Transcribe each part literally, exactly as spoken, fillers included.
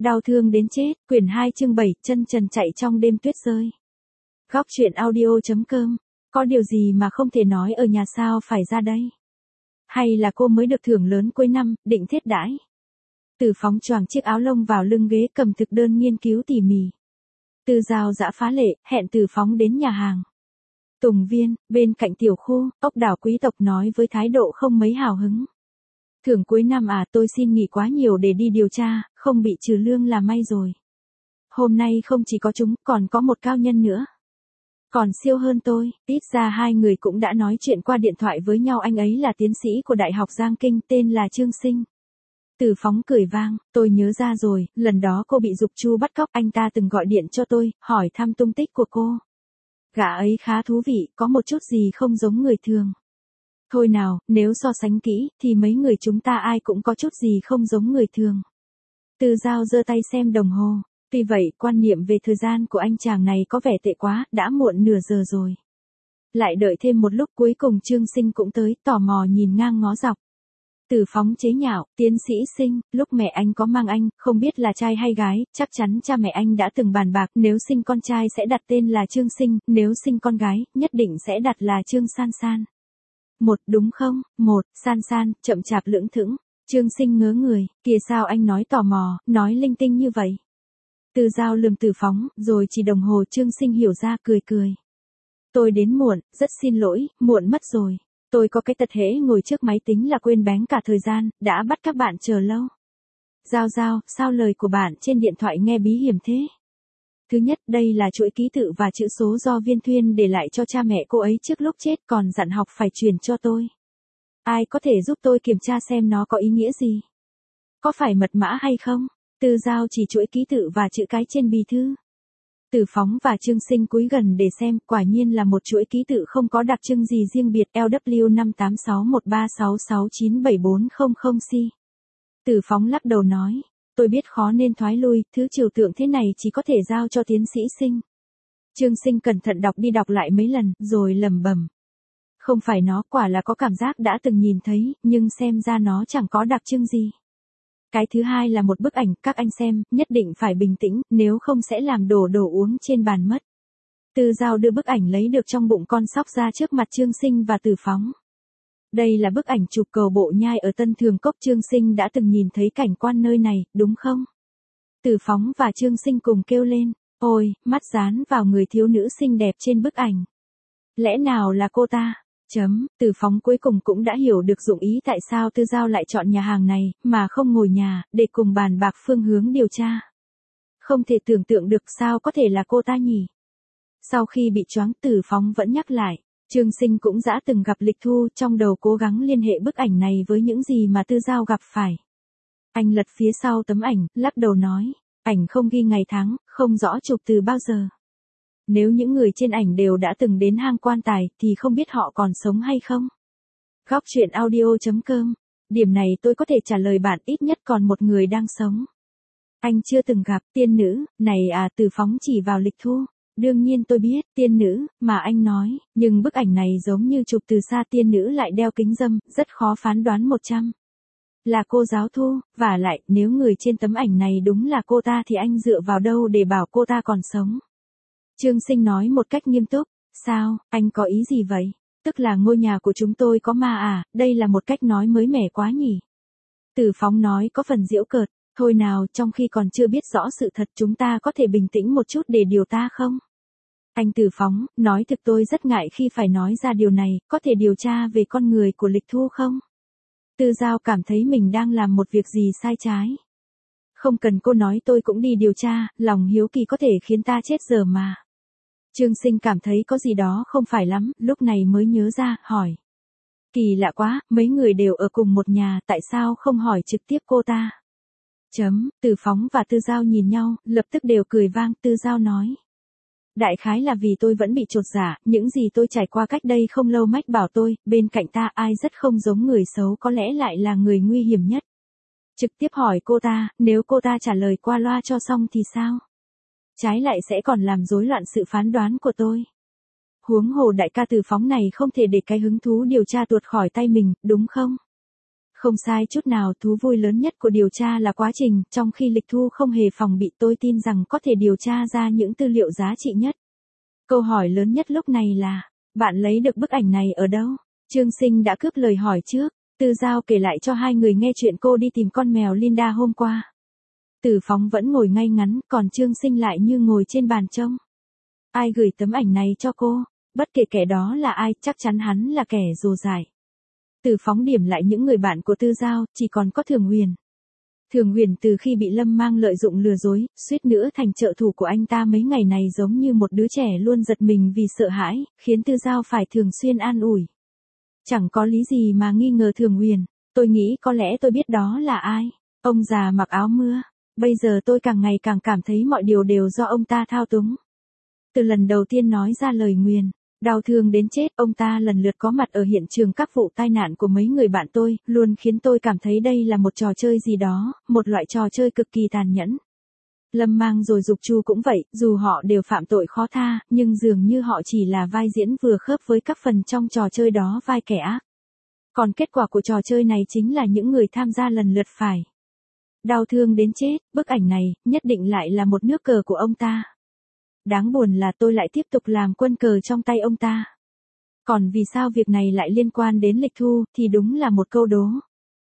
Đau thương đến chết, quyển hai chương bảy, chân trần chạy trong đêm tuyết rơi. Góc truyện audio.com, có điều gì mà không thể nói ở nhà sao phải ra đây? Hay là cô mới được thưởng lớn cuối năm, định thiết đãi? Từ Phóng choàng chiếc áo lông vào lưng ghế cầm thực đơn nghiên cứu tỉ mỉ. Từ Giao dã phá lệ, hẹn Từ Phóng đến nhà hàng Tùng Viên, bên cạnh tiểu khu, ốc đảo quý tộc nói với thái độ không mấy hào hứng. Thưởng cuối năm à, tôi xin nghỉ quá nhiều để đi điều tra, không bị trừ lương là may rồi. Hôm nay không chỉ có chúng, còn có một cao nhân nữa. Còn siêu hơn tôi, ít ra hai người cũng đã nói chuyện qua điện thoại với nhau, anh ấy là tiến sĩ của Đại học Giang Kinh, tên là Trương Sinh. Từ Phóng cười vang, tôi nhớ ra rồi, lần đó cô bị Dục Chu bắt cóc, anh ta từng gọi điện cho tôi, hỏi thăm tung tích của cô. Gã ấy khá thú vị, có một chút gì không giống người thường. Thôi nào, nếu so sánh kỹ, thì mấy người chúng ta ai cũng có chút gì không giống người thường. Từ Giao giơ tay xem đồng hồ. Tuy vậy, quan niệm về thời gian của anh chàng này có vẻ tệ quá, đã muộn nửa giờ rồi. Lại đợi thêm một lúc, cuối cùng Trương Sinh cũng tới, tò mò nhìn ngang ngó dọc. Từ Phóng chế nhạo, tiến sĩ Sinh, lúc mẹ anh có mang anh, không biết là trai hay gái, chắc chắn cha mẹ anh đã từng bàn bạc, nếu sinh con trai sẽ đặt tên là Trương Sinh, nếu sinh con gái, nhất định sẽ đặt là Trương San San. Một, đúng không? Một, San San, chậm chạp lưỡng thững. Trương Sinh ngớ người, kìa sao anh nói tò mò, nói linh tinh như vậy. Từ Giao lườm Từ Phóng, rồi chỉ đồng hồ. Trương Sinh hiểu ra, cười cười. Tôi đến muộn, rất xin lỗi, muộn mất rồi. Tôi có cái tật hễ ngồi trước máy tính là quên bén cả thời gian, đã bắt các bạn chờ lâu. Giao Giao, sao lời của bạn trên điện thoại nghe bí hiểm thế? Thứ nhất, đây là chuỗi ký tự và chữ số do Viên Thuyên để lại cho cha mẹ cô ấy trước lúc chết, còn dặn học phải truyền cho tôi. Ai có thể giúp tôi kiểm tra xem nó có ý nghĩa gì? Có phải mật mã hay không? Từ Giao chỉ chuỗi ký tự và chữ cái trên bì thư. Từ Phóng và Trương Sinh cúi gần để xem, quả nhiên là một chuỗi ký tự không có đặc trưng gì riêng biệt, L W năm tám sáu một ba sáu sáu chín bảy bốn không không C. Từ Phóng lắc đầu nói, tôi biết khó nên thoái lui, thứ trừu tượng thế này chỉ có thể giao cho tiến sĩ Sinh. Trương Sinh cẩn thận đọc đi đọc lại mấy lần, rồi lẩm bẩm. Không phải nó, quả là có cảm giác đã từng nhìn thấy, nhưng xem ra nó chẳng có đặc trưng gì. Cái thứ hai là một bức ảnh, các anh xem, nhất định phải bình tĩnh, nếu không sẽ làm đổ đồ uống trên bàn mất. Từ Giao đưa bức ảnh lấy được trong bụng con sóc ra trước mặt Trương Sinh và Từ Phóng. Đây là bức ảnh chụp cầu Bộ Nhai ở Tân Thường Cốc. Trương Sinh đã từng nhìn thấy cảnh quan nơi này, đúng không? Từ Phóng và Trương Sinh cùng kêu lên, ôi, mắt dán vào người thiếu nữ xinh đẹp trên bức ảnh. Lẽ nào là cô ta? Chấm, Từ Phóng cuối cùng cũng đã hiểu được dụng ý tại sao Từ Giao lại chọn nhà hàng này, mà không ngồi nhà, để cùng bàn bạc phương hướng điều tra. Không thể tưởng tượng được sao có thể là cô ta nhỉ? Sau khi bị choáng, Từ Phóng vẫn nhắc lại, Trương Sinh cũng đã từng gặp Lịch Thu, trong đầu cố gắng liên hệ bức ảnh này với những gì mà Từ Giao gặp phải. Anh lật phía sau tấm ảnh, lắc đầu nói, ảnh không ghi ngày tháng, không rõ chụp từ bao giờ. Nếu những người trên ảnh đều đã từng đến hang quan tài, thì không biết họ còn sống hay không? Góc truyện audio.com, điểm này tôi có thể trả lời bạn, ít nhất còn một người đang sống. Anh chưa từng gặp tiên nữ, này à? Từ Phóng chỉ vào Lịch Thu. Đương nhiên tôi biết, tiên nữ, mà anh nói, nhưng bức ảnh này giống như chụp từ xa, tiên nữ lại đeo kính râm, rất khó phán đoán một trăm. Là cô giáo Thu, và lại, nếu người trên tấm ảnh này đúng là cô ta thì anh dựa vào đâu để bảo cô ta còn sống? Trương Sinh nói một cách nghiêm túc, sao, anh có ý gì vậy? Tức là ngôi nhà của chúng tôi có ma à? Đây là một cách nói mới mẻ quá nhỉ? Từ Phóng nói có phần giễu cợt, thôi nào, trong khi còn chưa biết rõ sự thật chúng ta có thể bình tĩnh một chút để điều ta không? Anh Từ Phóng, nói thực tôi rất ngại khi phải nói ra điều này, có thể điều tra về con người của Lịch Thu không? Từ Giao cảm thấy mình đang làm một việc gì sai trái. Không cần cô nói tôi cũng đi điều tra, lòng hiếu kỳ có thể khiến ta chết giờ mà. Trương Sinh cảm thấy có gì đó không phải lắm, lúc này mới nhớ ra, hỏi. Kỳ lạ quá, mấy người đều ở cùng một nhà, tại sao không hỏi trực tiếp cô ta? Chấm, Từ Phóng và Từ Giao nhìn nhau, lập tức đều cười vang. Từ Giao nói. Đại khái là vì tôi vẫn bị chột dạ, những gì tôi trải qua cách đây không lâu mách bảo tôi, bên cạnh ta ai rất không giống người xấu có lẽ lại là người nguy hiểm nhất. Trực tiếp hỏi cô ta, nếu cô ta trả lời qua loa cho xong thì sao? Trái lại sẽ còn làm rối loạn sự phán đoán của tôi. Huống hồ đại ca Từ Phóng này không thể để cái hứng thú điều tra tuột khỏi tay mình, đúng không? Không sai chút nào, thú vui lớn nhất của điều tra là quá trình, trong khi Lịch Thu không hề phòng bị, tôi tin rằng có thể điều tra ra những tư liệu giá trị nhất. Câu hỏi lớn nhất lúc này là, bạn lấy được bức ảnh này ở đâu? Trương Sinh đã cướp lời hỏi trước. Tư Giao kể lại cho hai người nghe chuyện cô đi tìm con mèo Linda hôm qua. Tử Phóng vẫn ngồi ngay ngắn, còn Trương Sinh lại như ngồi trên bàn trông. Ai gửi tấm ảnh này cho cô? Bất kể kẻ đó là ai, chắc chắn hắn là kẻ rồ dại. Tử Phóng điểm lại những người bạn của Tư Giao, chỉ còn có Thường Huyền. Thường Huyền từ khi bị Lâm Mang lợi dụng lừa dối, suýt nữa thành trợ thủ của anh ta mấy ngày này giống như một đứa trẻ luôn giật mình vì sợ hãi, khiến Tư Giao phải thường xuyên an ủi. Chẳng có lý gì mà nghi ngờ Thường Huyền, tôi nghĩ có lẽ tôi biết đó là ai. Ông già mặc áo mưa. Bây giờ tôi càng ngày càng cảm thấy mọi điều đều do ông ta thao túng. Từ lần đầu tiên nói ra lời nguyền, đau thương đến chết, ông ta lần lượt có mặt ở hiện trường các vụ tai nạn của mấy người bạn tôi, luôn khiến tôi cảm thấy đây là một trò chơi gì đó, một loại trò chơi cực kỳ tàn nhẫn. Lâm Mang rồi Dục Chu cũng vậy, dù họ đều phạm tội khó tha, nhưng dường như họ chỉ là vai diễn vừa khớp với các phần trong trò chơi đó vai kẻ ác. Còn kết quả của trò chơi này chính là những người tham gia lần lượt phải đau thương đến chết, bức ảnh này, nhất định lại là một nước cờ của ông ta. Đáng buồn là tôi lại tiếp tục làm quân cờ trong tay ông ta. Còn vì sao việc này lại liên quan đến Lịch Thu, thì đúng là một câu đố.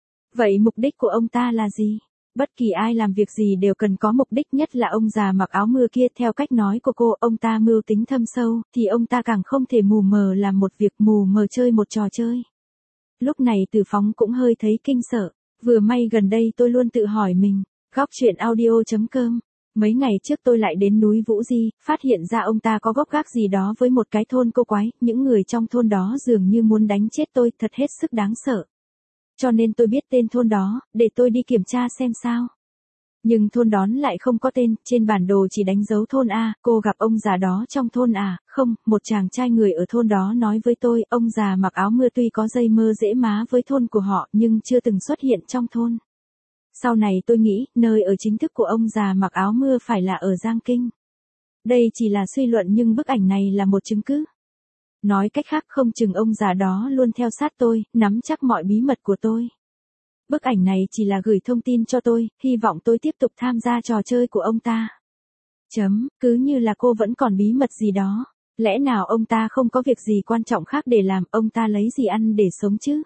Vậy mục đích của ông ta là gì? Bất kỳ ai làm việc gì đều cần có mục đích, nhất là ông già mặc áo mưa kia. Theo cách nói của cô, ông ta mưu tính thâm sâu, thì ông ta càng không thể mù mờ làm một việc, mù mờ chơi một trò chơi. Lúc này Tử Phóng cũng hơi thấy kinh sợ. Vừa may gần đây tôi luôn tự hỏi mình, góc chuyện audio chấm com. Mấy ngày trước tôi lại đến núi Vũ Di, phát hiện ra ông ta có gốc gác gì đó với một cái thôn cô quái, những người trong thôn đó dường như muốn đánh chết tôi, thật hết sức đáng sợ. Cho nên tôi biết tên thôn đó, để tôi đi kiểm tra xem sao. Nhưng thôn đó lại không có tên, trên bản đồ chỉ đánh dấu thôn A. Cô gặp ông già đó trong thôn à? Không, một chàng trai người ở thôn đó nói với tôi, ông già mặc áo mưa tuy có dây mơ dễ má với thôn của họ, nhưng chưa từng xuất hiện trong thôn. Sau này tôi nghĩ, nơi ở chính thức của ông già mặc áo mưa phải là ở Giang Kinh. Đây chỉ là suy luận nhưng bức ảnh này là một chứng cứ. Nói cách khác, không chừng ông già đó luôn theo sát tôi, nắm chắc mọi bí mật của tôi. Bức ảnh này chỉ là gửi thông tin cho tôi, hy vọng tôi tiếp tục tham gia trò chơi của ông ta. Chấm, cứ như là cô vẫn còn bí mật gì đó. Lẽ nào ông ta không có việc gì quan trọng khác để làm, ông ta lấy gì ăn để sống chứ?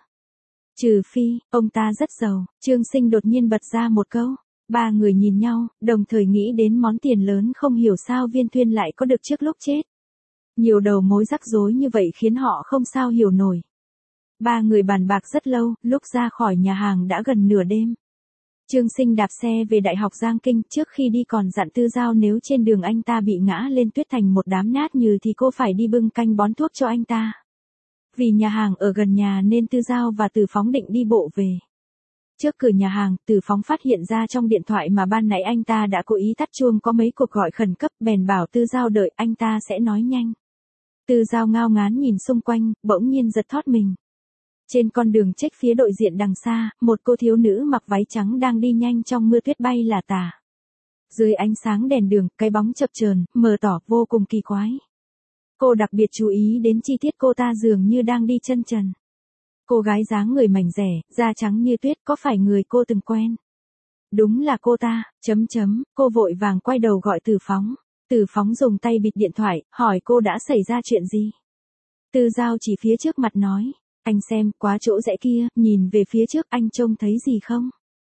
Trừ phi, ông ta rất giàu. Trương Sinh đột nhiên bật ra một câu. Ba người nhìn nhau, đồng thời nghĩ đến món tiền lớn không hiểu sao Viên Thuyên lại có được trước lúc chết. Nhiều đầu mối rắc rối như vậy khiến họ không sao hiểu nổi. Ba người bàn bạc rất lâu, lúc ra khỏi nhà hàng đã gần nửa đêm. Trương Sinh đạp xe về Đại học Giang Kinh, trước khi đi còn dặn Tư Giao nếu trên đường anh ta bị ngã lên tuyết thành một đám nát nhừ thì cô phải đi bưng canh bón thuốc cho anh ta. Vì nhà hàng ở gần nhà nên Tư Giao và Tử Phóng định đi bộ về. Trước cửa nhà hàng, Tử Phóng phát hiện ra trong điện thoại mà ban nãy anh ta đã cố ý tắt chuông có mấy cuộc gọi khẩn cấp, bèn bảo Tư Giao đợi, anh ta sẽ nói nhanh. Tư Giao ngao ngán nhìn xung quanh, bỗng nhiên giật thót mình. Trên con đường chếch phía đối diện đằng xa, một cô thiếu nữ mặc váy trắng đang đi nhanh trong mưa tuyết bay là tả. Dưới ánh sáng đèn đường, cái bóng chập chờn, mờ tỏ, vô cùng kỳ quái. Cô đặc biệt chú ý đến chi tiết cô ta dường như đang đi chân trần. Cô gái dáng người mảnh dẻ, da trắng như tuyết, có phải người cô từng quen? Đúng là cô ta, chấm chấm, cô vội vàng quay đầu gọi Tử Phóng. Tử Phóng dùng tay bịt điện thoại, hỏi cô đã xảy ra chuyện gì? Tư Giao chỉ phía trước mặt nói. Anh xem, quá chỗ rẽ kia, nhìn về phía trước, anh trông thấy gì không?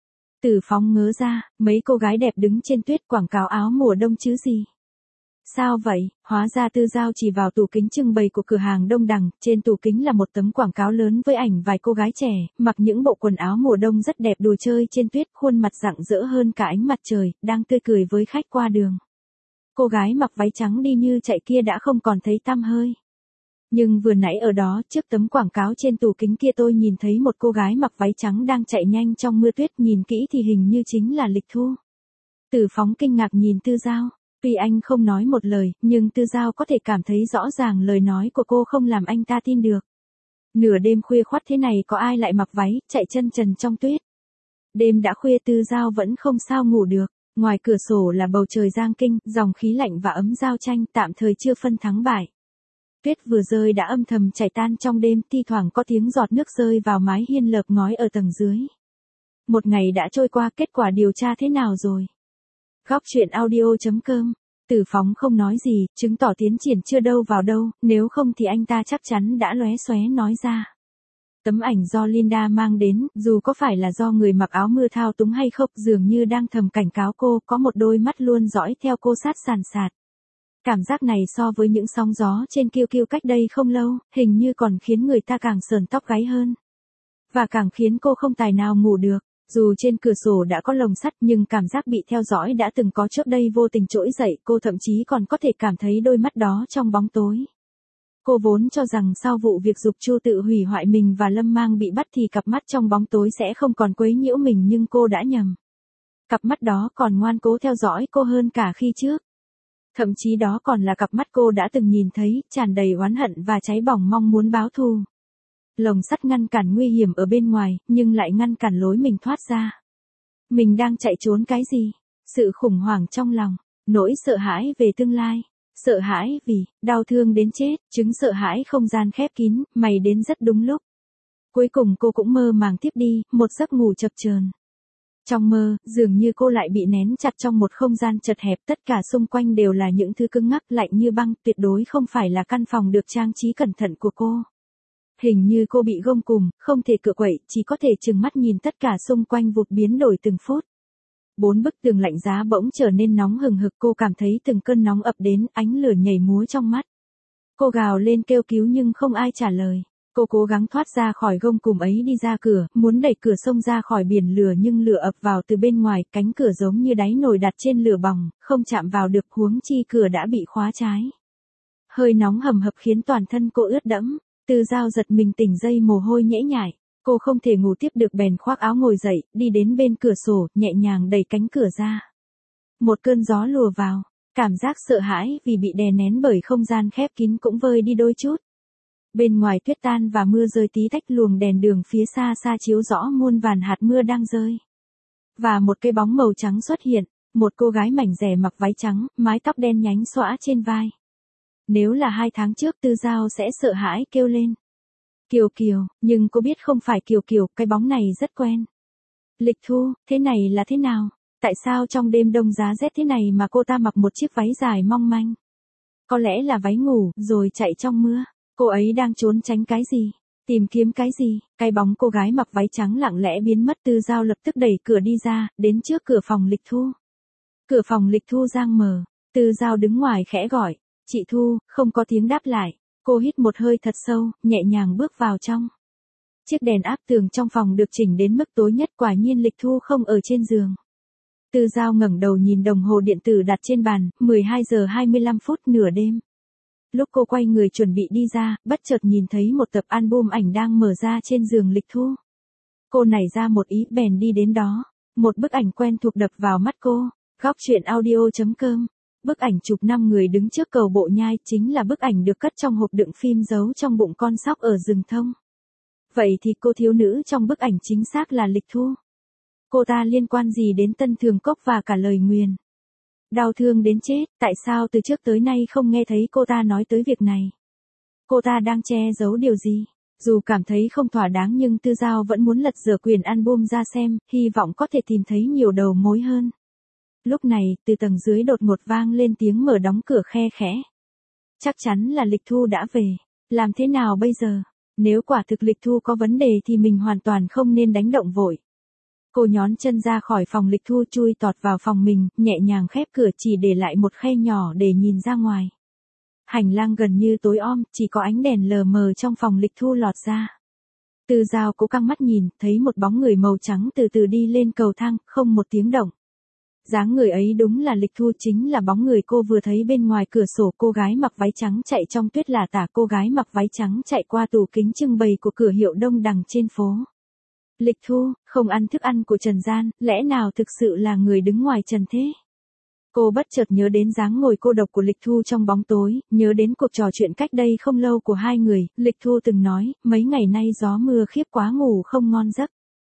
Tử Phóng ngớ ra, mấy cô gái đẹp đứng trên tuyết quảng cáo áo mùa đông chứ gì? Sao vậy? Hóa ra Tư Giao chỉ vào tủ kính trưng bày của cửa hàng Đông Đằng, trên tủ kính là một tấm quảng cáo lớn với ảnh vài cô gái trẻ, mặc những bộ quần áo mùa đông rất đẹp đùa chơi trên tuyết, khuôn mặt rạng rỡ hơn cả ánh mặt trời, đang tươi cười với khách qua đường. Cô gái mặc váy trắng đi như chạy kia đã không còn thấy tăm hơi. Nhưng vừa nãy ở đó, trước tấm quảng cáo trên tủ kính kia tôi nhìn thấy một cô gái mặc váy trắng đang chạy nhanh trong mưa tuyết, nhìn kỹ thì hình như chính là Lịch Thu. Tử Phóng kinh ngạc nhìn Tư Giao. Tuy anh không nói một lời, nhưng Tư Giao có thể cảm thấy rõ ràng lời nói của cô không làm anh ta tin được. Nửa đêm khuya khoắt thế này có ai lại mặc váy, chạy chân trần trong tuyết. Đêm đã khuya Tư Giao vẫn không sao ngủ được. Ngoài cửa sổ là bầu trời Giang Kinh, dòng khí lạnh và ấm giao tranh, tạm thời chưa phân thắng bại. Tuyết vừa rơi đã âm thầm chảy tan trong đêm, thi thoảng có tiếng giọt nước rơi vào mái hiên lợp ngói ở tầng dưới. Một ngày đã trôi qua, kết quả điều tra thế nào rồi? Góc chuyện audio chấm com. Tử Phóng không nói gì, chứng tỏ tiến triển chưa đâu vào đâu, nếu không thì anh ta chắc chắn đã lóe xóe nói ra. Tấm ảnh do Linda mang đến, dù có phải là do người mặc áo mưa thao túng hay không, dường như đang thầm cảnh cáo cô, có một đôi mắt luôn dõi theo cô sát sàn sạt. Cảm giác này so với những sóng gió trên kiêu kiêu cách đây không lâu, hình như còn khiến người ta càng sờn tóc gáy hơn. Và càng khiến cô không tài nào ngủ được. Dù trên cửa sổ đã có lồng sắt nhưng cảm giác bị theo dõi đã từng có trước đây vô tình trỗi dậy, cô thậm chí còn có thể cảm thấy đôi mắt đó trong bóng tối. Cô vốn cho rằng sau vụ việc Dục Chu tự hủy hoại mình và Lâm Mang bị bắt thì cặp mắt trong bóng tối sẽ không còn quấy nhiễu mình, nhưng cô đã nhầm. Cặp mắt đó còn ngoan cố theo dõi cô hơn cả khi trước. Thậm chí đó còn là cặp mắt cô đã từng nhìn thấy, tràn đầy oán hận và cháy bỏng mong muốn báo thù. Lồng sắt ngăn cản nguy hiểm ở bên ngoài, nhưng lại ngăn cản lối mình thoát ra. Mình đang chạy trốn cái gì? Sự khủng hoảng trong lòng, nỗi sợ hãi về tương lai, sợ hãi vì, đau thương đến chết, chứng sợ hãi không gian khép kín, mày đến rất đúng lúc. Cuối cùng cô cũng mơ màng tiếp đi, một giấc ngủ chập chờn. Trong mơ, dường như cô lại bị nén chặt trong một không gian chật hẹp, tất cả xung quanh đều là những thứ cứng ngắc lạnh như băng, tuyệt đối không phải là căn phòng được trang trí cẩn thận của cô. Hình như cô bị gông cùm, không thể cựa quậy, chỉ có thể trừng mắt nhìn tất cả xung quanh vụt biến đổi từng phút. Bốn bức tường lạnh giá bỗng trở nên nóng hừng hực, cô cảm thấy từng cơn nóng ập đến, ánh lửa nhảy múa trong mắt. Cô gào lên kêu cứu nhưng không ai trả lời. Cô cố gắng thoát ra khỏi gông cùm ấy đi ra cửa, muốn đẩy cửa xông ra khỏi biển lửa nhưng lửa ập vào từ bên ngoài, cánh cửa giống như đáy nồi đặt trên lửa bỏng, không chạm vào được, huống chi cửa đã bị khóa trái. Hơi nóng hầm hập khiến toàn thân cô ướt đẫm. Tư Giao giật mình tỉnh dây, mồ hôi nhễ nhại, cô không thể ngủ tiếp được bèn khoác áo ngồi dậy, đi đến bên cửa sổ, nhẹ nhàng đẩy cánh cửa ra. Một cơn gió lùa vào, cảm giác sợ hãi vì bị đè nén bởi không gian khép kín cũng vơi đi đôi chút. Bên ngoài tuyết tan và mưa rơi tí tách, luồng đèn đường phía xa xa chiếu rõ muôn vàn hạt mưa đang rơi. Và một cái bóng màu trắng xuất hiện, một cô gái mảnh dẻ mặc váy trắng, mái tóc đen nhánh xõa trên vai. Nếu là hai tháng trước Tư Giao sẽ sợ hãi kêu lên. Kiều Kiều, nhưng cô biết không phải Kiều Kiều, cái bóng này rất quen. Lịch Thu, thế này là thế nào? Tại sao trong đêm đông giá rét thế này mà cô ta mặc một chiếc váy dài mong manh? Có lẽ là váy ngủ, rồi chạy trong mưa. Cô ấy đang trốn tránh cái gì? Tìm kiếm cái gì? Cái bóng cô gái mặc váy trắng lặng lẽ biến mất. Tư Giao lập tức đẩy cửa đi ra, đến trước cửa phòng Lịch Thu. Cửa phòng Lịch Thu giang mở, Tư Giao đứng ngoài khẽ gọi. Chị Thu, không có tiếng đáp lại. Cô hít một hơi thật sâu, nhẹ nhàng bước vào trong. Chiếc đèn áp tường trong phòng được chỉnh đến mức tối nhất, quả nhiên Lịch Thu không ở trên giường. Tư Giao ngẩng đầu nhìn đồng hồ điện tử đặt trên bàn, mười hai giờ hai mươi lăm phút, nửa đêm. Lúc cô quay người chuẩn bị đi ra, bất chợt nhìn thấy một tập album ảnh đang mở ra trên giường Lịch Thu. Cô nảy ra một ý, bèn đi đến đó. Một bức ảnh quen thuộc đập vào mắt cô. Góc chuyện audio chấm com. Bức ảnh chụp năm người đứng trước cầu Bộ Nhai, chính là bức ảnh được cất trong hộp đựng phim giấu trong bụng con sóc ở rừng thông. Vậy thì cô thiếu nữ trong bức ảnh chính xác là Lịch Thu. Cô ta liên quan gì đến Tân Thường Cốc và cả lời nguyền? Đau thương đến chết, tại sao từ trước tới nay không nghe thấy cô ta nói tới việc này? Cô ta đang che giấu điều gì? Dù cảm thấy không thỏa đáng nhưng Tư Giao vẫn muốn lật dở quyển album ra xem, hy vọng có thể tìm thấy nhiều đầu mối hơn. Lúc này, từ tầng dưới đột ngột vang lên tiếng mở đóng cửa khe khẽ. Chắc chắn là Lịch Thu đã về. Làm thế nào bây giờ? Nếu quả thực Lịch Thu có vấn đề thì mình hoàn toàn không nên đánh động vội. Cô nhón chân ra khỏi phòng Lịch Thu, chui tọt vào phòng mình, nhẹ nhàng khép cửa, chỉ để lại một khe nhỏ để nhìn ra ngoài. Hành lang gần như tối om, chỉ có ánh đèn lờ mờ trong phòng Lịch Thu lọt ra. Tư Giao cố căng mắt nhìn, thấy một bóng người màu trắng từ từ đi lên cầu thang, không một tiếng động. Dáng người ấy đúng là Lịch Thu, chính là bóng người cô vừa thấy bên ngoài cửa sổ. Cô gái mặc váy trắng chạy trong tuyết là tả cô gái mặc váy trắng chạy qua tủ kính trưng bày của cửa hiệu Đông Đằng trên phố. Lịch Thu, không ăn thức ăn của trần gian, lẽ nào thực sự là người đứng ngoài trần thế? Cô bất chợt nhớ đến dáng ngồi cô độc của Lịch Thu trong bóng tối, nhớ đến cuộc trò chuyện cách đây không lâu của hai người. Lịch Thu từng nói, mấy ngày nay gió mưa khiếp quá, ngủ không ngon giấc.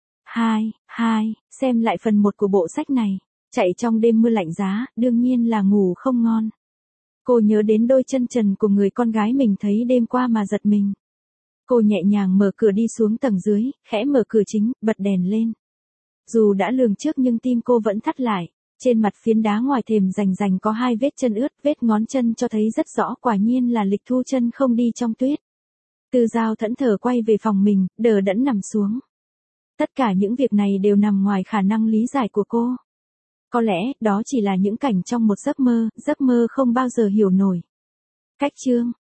Hai, hai, xem lại phần một của bộ sách này. Chạy trong đêm mưa lạnh giá, đương nhiên là ngủ không ngon. Cô nhớ đến đôi chân trần của người con gái mình thấy đêm qua mà giật mình. Cô nhẹ nhàng mở cửa đi xuống tầng dưới, khẽ mở cửa chính, bật đèn lên. Dù đã lường trước nhưng tim cô vẫn thắt lại. Trên mặt phiến đá ngoài thềm rành rành có hai vết chân ướt, vết ngón chân cho thấy rất rõ, quả nhiên là Lịch Thu Chân không đi trong tuyết. Tư Giao thẫn thờ quay về phòng mình, đờ đẫn nằm xuống. Tất cả những việc này đều nằm ngoài khả năng lý giải của cô. Có lẽ, đó chỉ là những cảnh trong một giấc mơ, giấc mơ không bao giờ hiểu nổi. Cách chương